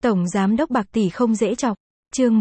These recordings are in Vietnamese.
Tổng Giám đốc bạc tỷ không dễ chọc. Chương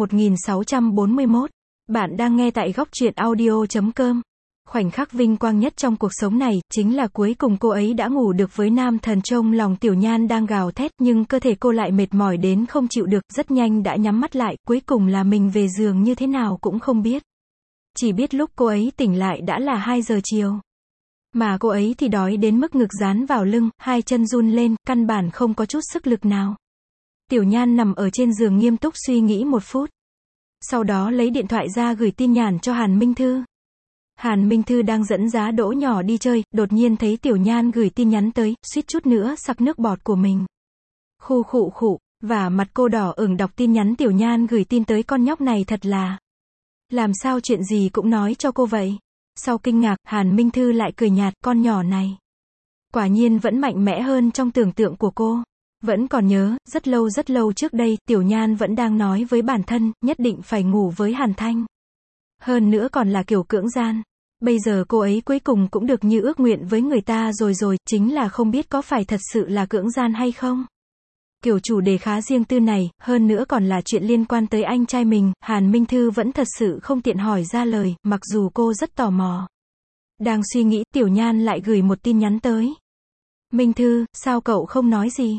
1641. Bạn đang nghe tại góc truyện audio.com. Khoảnh khắc vinh quang nhất trong cuộc sống này, chính là cuối cùng cô ấy đã ngủ được với nam thần. Trong lòng Tiểu Nhan đang gào thét, nhưng cơ thể cô lại mệt mỏi đến không chịu được, rất nhanh đã nhắm mắt lại, cuối cùng là mình về giường như thế nào cũng không biết. Chỉ biết lúc cô ấy tỉnh lại đã là 2 giờ chiều. Mà cô ấy thì đói đến mức ngực dán vào lưng, hai chân run lên, căn bản không có chút sức lực nào. Tiểu Nhan nằm ở trên giường nghiêm túc suy nghĩ 1 phút. Sau đó lấy điện thoại ra gửi tin nhắn cho Hàn Minh Thư. Hàn Minh Thư đang dẫn Giá Đỗ nhỏ đi chơi, đột nhiên thấy Tiểu Nhan gửi tin nhắn tới, suýt chút nữa sặc nước bọt của mình. Khụ khụ khụ, và mặt cô đỏ ửng đọc tin nhắn Tiểu Nhan gửi tin tới, con nhóc này thật là. Làm sao chuyện gì cũng nói cho cô vậy? Sau kinh ngạc, Hàn Minh Thư lại cười nhạt, con nhỏ này. Quả nhiên vẫn mạnh mẽ hơn trong tưởng tượng của cô. Vẫn còn nhớ, rất lâu trước đây, Tiểu Nhan vẫn đang nói với bản thân, nhất định phải ngủ với Hàn Thanh. Hơn nữa còn là kiểu cưỡng gian. Bây giờ cô ấy cuối cùng cũng được như ước nguyện với người ta rồi, chính là không biết có phải thật sự là cưỡng gian hay không. Kiểu chủ đề khá riêng tư này, hơn nữa còn là chuyện liên quan tới anh trai mình, Hàn Minh Thư vẫn thật sự không tiện hỏi ra lời, mặc dù cô rất tò mò. Đang suy nghĩ, Tiểu Nhan lại gửi một tin nhắn tới. Minh Thư, sao cậu không nói gì?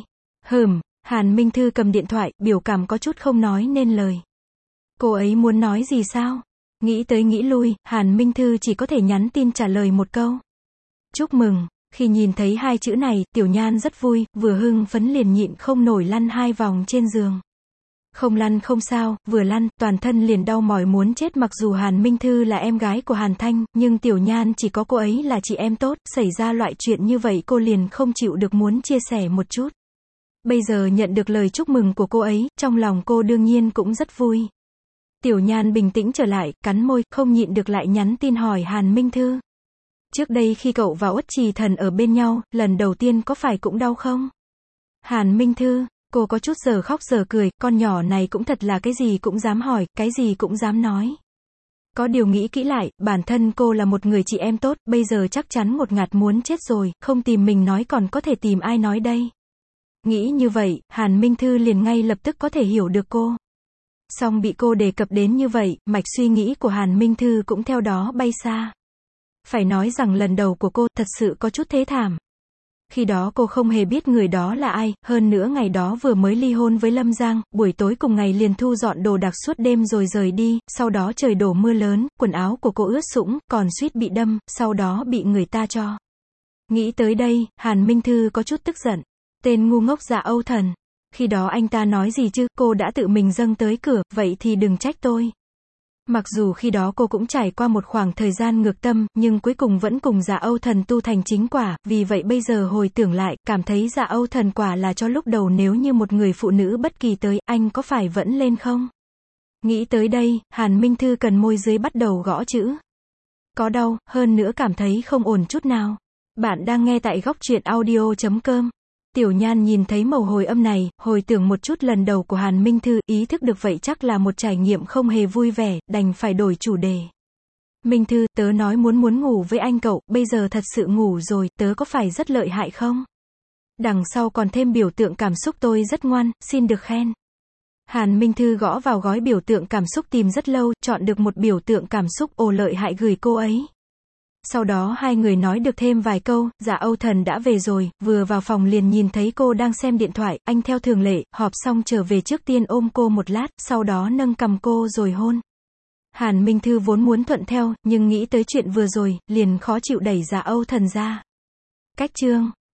Hàn Minh Thư cầm điện thoại, biểu cảm có chút không nói nên lời. Cô ấy muốn nói gì sao? Nghĩ tới nghĩ lui, Hàn Minh Thư chỉ có thể nhắn tin trả lời một câu. Chúc mừng. Khi nhìn thấy 2 chữ này, Tiểu Nhan rất vui, vừa hưng phấn liền nhịn không nổi lăn 2 vòng trên giường. Không lăn không sao, vừa lăn, toàn thân liền đau mỏi muốn chết. Mặc dù Hàn Minh Thư là em gái của Hàn Thanh, nhưng Tiểu Nhan chỉ có cô ấy là chị em tốt, xảy ra loại chuyện như vậy cô liền không chịu được muốn chia sẻ một chút. Bây giờ nhận được lời chúc mừng của cô ấy, trong lòng cô đương nhiên cũng rất vui. Tiểu Nhan bình tĩnh trở lại, cắn môi, không nhịn được lại nhắn tin hỏi Hàn Minh Thư. Trước đây khi cậu và Uất Trì Thần ở bên nhau, lần đầu tiên có phải cũng đau không? Hàn Minh Thư, cô có chút giờ khóc giờ cười, con nhỏ này cũng thật là cái gì cũng dám hỏi, cái gì cũng dám nói. Có điều nghĩ kỹ lại, bản thân cô là một người chị em tốt, bây giờ chắc chắn ngột ngạt muốn chết rồi, không tìm mình nói còn có thể tìm ai nói đây? Nghĩ như vậy, Hàn Minh Thư liền ngay lập tức có thể hiểu được cô. Song bị cô đề cập đến như vậy, mạch suy nghĩ của Hàn Minh Thư cũng theo đó bay xa. Phải nói rằng lần đầu của cô thật sự có chút thê thảm. Khi đó cô không hề biết người đó là ai, hơn nữa ngày đó vừa mới ly hôn với Lâm Giang, buổi tối cùng ngày liền thu dọn đồ đạc suốt đêm rồi rời đi, sau đó trời đổ mưa lớn, quần áo của cô ướt sũng, còn suýt bị đâm, sau đó bị người ta cho. Nghĩ tới đây, Hàn Minh Thư có chút tức giận. Tên ngu ngốc Dạ Âu Thần. Khi đó anh ta nói gì chứ, cô đã tự mình dâng tới cửa, vậy thì đừng trách tôi. Mặc dù khi đó cô cũng trải qua một khoảng thời gian ngược tâm, nhưng cuối cùng vẫn cùng Dạ Âu Thần tu thành chính quả, vì vậy bây giờ hồi tưởng lại, cảm thấy Dạ Âu Thần quả là cho lúc đầu nếu như một người phụ nữ bất kỳ tới, anh có phải vẫn lên không? Nghĩ tới đây, Hàn Minh Thư cần môi dưới bắt đầu gõ chữ. Có đau, hơn nữa cảm thấy không ổn chút nào. Bạn đang nghe tại góc truyện audio.com. Tiểu Nhan nhìn thấy mẩu hồi âm này, hồi tưởng một chút lần đầu của Hàn Minh Thư, ý thức được vậy chắc là một trải nghiệm không hề vui vẻ, đành phải đổi chủ đề. Minh Thư, tớ nói muốn ngủ với anh cậu, bây giờ thật sự ngủ rồi, tớ có phải rất lợi hại không? Đằng sau còn thêm biểu tượng cảm xúc tôi rất ngoan, xin được khen. Hàn Minh Thư gõ vào gói biểu tượng cảm xúc tìm rất lâu, chọn được một biểu tượng cảm xúc ồ lợi hại gửi cô ấy. Sau đó hai người nói được thêm vài câu, Dạ Âu Thần đã về rồi, vừa vào phòng liền nhìn thấy cô đang xem điện thoại, anh theo thường lệ, họp xong trở về trước tiên ôm cô một lát, sau đó nâng cằm cô rồi hôn. Hàn Minh Thư vốn muốn thuận theo, nhưng nghĩ tới chuyện vừa rồi, liền khó chịu đẩy Dạ Âu Thần ra. Cách chương